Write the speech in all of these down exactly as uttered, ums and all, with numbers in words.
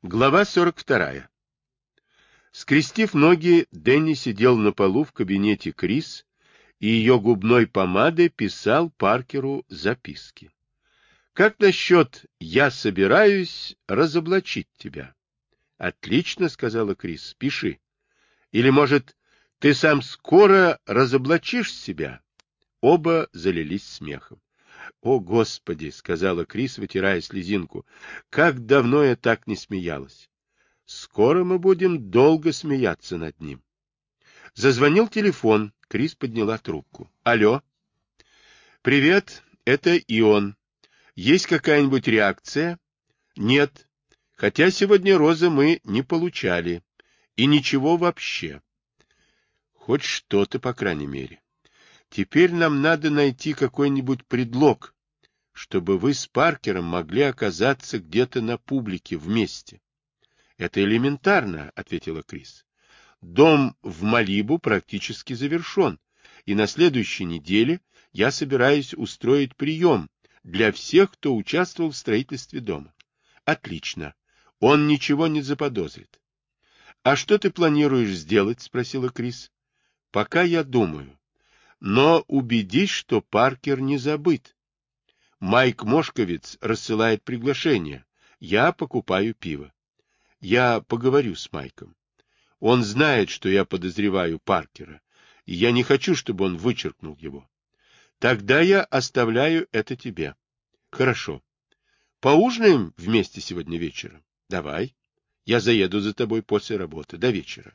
Глава сорок вторая. Скрестив ноги, Дэнни сидел на полу в кабинете Крис и ее губной помадой писал Паркеру записки. «Как насчет «я собираюсь разоблачить тебя»?» «Отлично», — сказала Крис, — «пиши. Или, может, ты сам скоро разоблачишь себя?» Оба залились смехом. «О, Господи!» — сказала Крис, вытирая слезинку. «Как давно я так не смеялась!» «Скоро мы будем долго смеяться над ним». Зазвонил телефон. Крис подняла трубку. «Алло?» «Привет, это Ион. Есть какая-нибудь реакция?» «Нет. Хотя сегодня розы мы не получали. И ничего вообще». «Хоть что-то, по крайней мере. Теперь нам надо найти какой-нибудь предлог, чтобы вы с Паркером могли оказаться где-то на публике вместе». «Это элементарно», — ответила Крис. «Дом в Малибу практически завершен, и на следующей неделе я собираюсь устроить прием для всех, кто участвовал в строительстве дома». «Отлично. Он ничего не заподозрит». «А что ты планируешь сделать?» — спросила Крис. «Пока я думаю. Но убедись, что Паркер не забыт. Майк Мошковиц рассылает приглашение. Я покупаю пиво. Я поговорю с Майком. Он знает, что я подозреваю Паркера, и я не хочу, чтобы он вычеркнул его. Тогда я оставляю это тебе». «Хорошо. Поужинаем вместе сегодня вечером?» «Давай. Я заеду за тобой после работы. До вечера».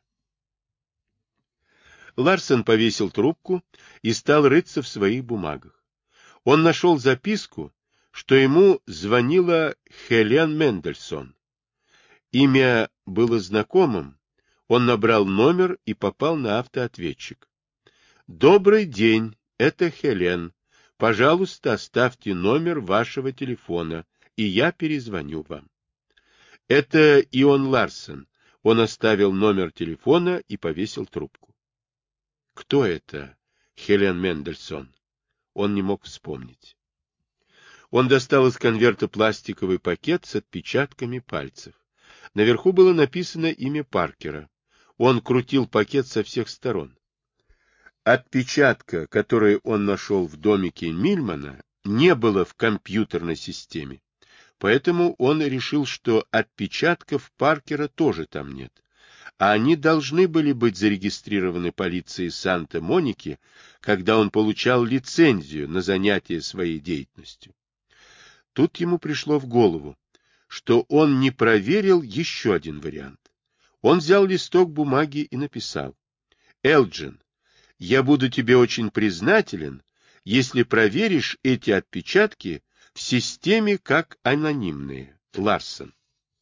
Ларсон повесил трубку и стал рыться в своих бумагах. Он нашел записку, что ему звонила Хелен Мендельсон. Имя было знакомым. Он набрал номер и попал на автоответчик. «Добрый день, это Хелен. Пожалуйста, оставьте номер вашего телефона, и я перезвоню вам». «Это Ион Ларсон». Он оставил номер телефона и повесил трубку. Кто это, Хелен Мендельсон? Он не мог вспомнить. Он достал из конверта пластиковый пакет с отпечатками пальцев. Наверху было написано имя Паркера. Он крутил пакет со всех сторон. Отпечатка, который он нашел в домике Мильмана, не было в компьютерной системе. Поэтому он решил, что отпечатков Паркера тоже там нет. А они должны были быть зарегистрированы полицией Санта-Моники, когда он получал лицензию на занятие своей деятельностью. Тут ему пришло в голову, что он не проверил еще один вариант. Он взял листок бумаги и написал: «Элджин, я буду тебе очень признателен, если проверишь эти отпечатки в системе как анонимные. Ларсон».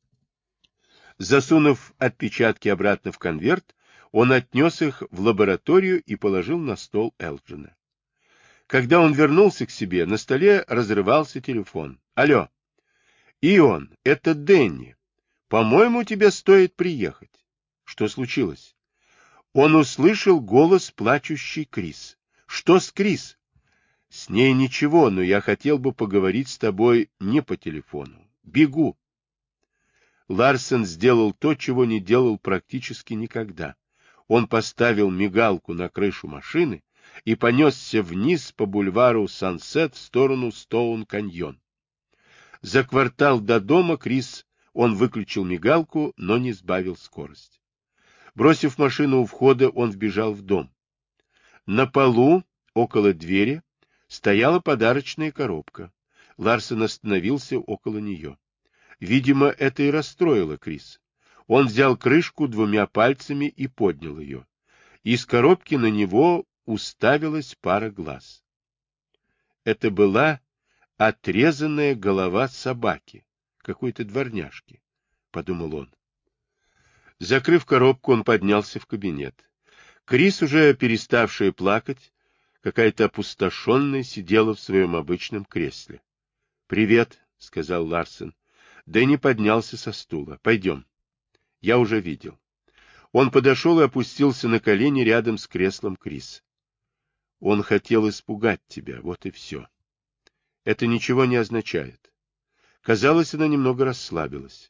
Засунув отпечатки обратно в конверт, он отнес их в лабораторию и положил на стол Элджина. Когда он вернулся к себе, на столе разрывался телефон. «Алло, Ион, это Дэнни. По-моему, тебе стоит приехать». «Что случилось?» Он услышал голос плачущей Крис. «Что с Крис?» «С ней ничего, но я хотел бы поговорить с тобой не по телефону. Бегу». Ларсон сделал то, чего не делал практически никогда. Он поставил мигалку на крышу машины и понесся вниз по бульвару Сансет в сторону Стоун-каньон. За квартал до дома Крис он выключил мигалку, но не сбавил скорость. Бросив машину у входа, он вбежал в дом. На полу, около двери, стояла подарочная коробка. Ларсон остановился около нее. Видимо, это и расстроило Крис. Он взял крышку двумя пальцами и поднял ее. Из коробки на него уставилась пара глаз. Это была отрезанная голова собаки, какой-то дворняжки, — подумал он. Закрыв коробку, он поднялся в кабинет. Крис, уже переставшая плакать, какая-то опустошенная, сидела в своем обычном кресле. — Привет, — сказал Ларсон. Дэнни поднялся со стула. — Пойдем. Я уже видел. Он подошел и опустился на колени рядом с креслом Крис. Он хотел испугать тебя, вот и все. Это ничего не означает. Казалось, она немного расслабилась.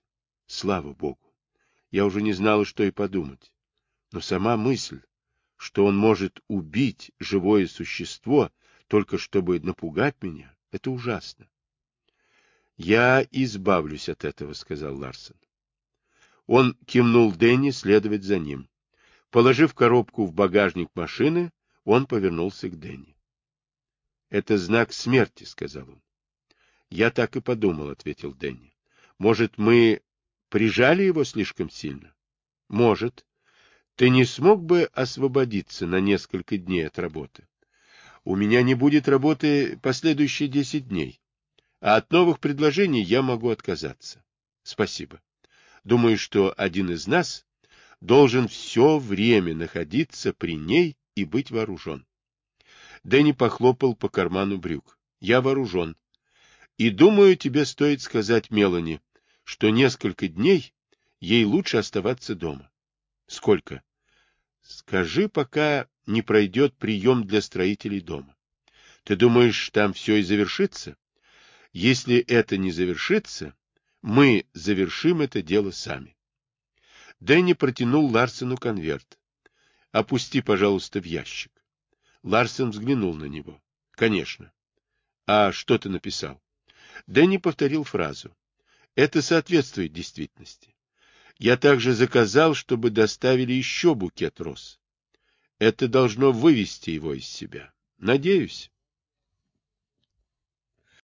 Слава Богу! Я уже не знала, что и подумать. Но сама мысль, что он может убить живое существо, только чтобы напугать меня, это ужасно. Я избавлюсь от этого, сказал Ларсен. Он кивнул Дэнни следовать за ним. Положив коробку в багажник машины, он повернулся к Дэнни. Это знак смерти, сказал он. Я так и подумал, ответил Дэнни. Может, мы прижали его слишком сильно? Может. Ты не смог бы освободиться на несколько дней от работы? У меня не будет работы последующие десять дней. А от новых предложений я могу отказаться. Спасибо. Думаю, что один из нас должен все время находиться при ней и быть вооружен. Дэнни похлопал по карману брюк. Я вооружен. И думаю, тебе стоит сказать Мелани, что несколько дней ей лучше оставаться дома. Сколько? Скажи, пока не пройдет прием для строителей дома. Ты думаешь, там все и завершится? Если это не завершится, мы завершим это дело сами. Дэнни протянул Ларсену конверт. Опусти, пожалуйста, в ящик. Ларсен взглянул на него. Конечно. А что ты написал? Дэнни повторил фразу. Это соответствует действительности. Я также заказал, чтобы доставили еще букет роз. Это должно вывести его из себя. Надеюсь.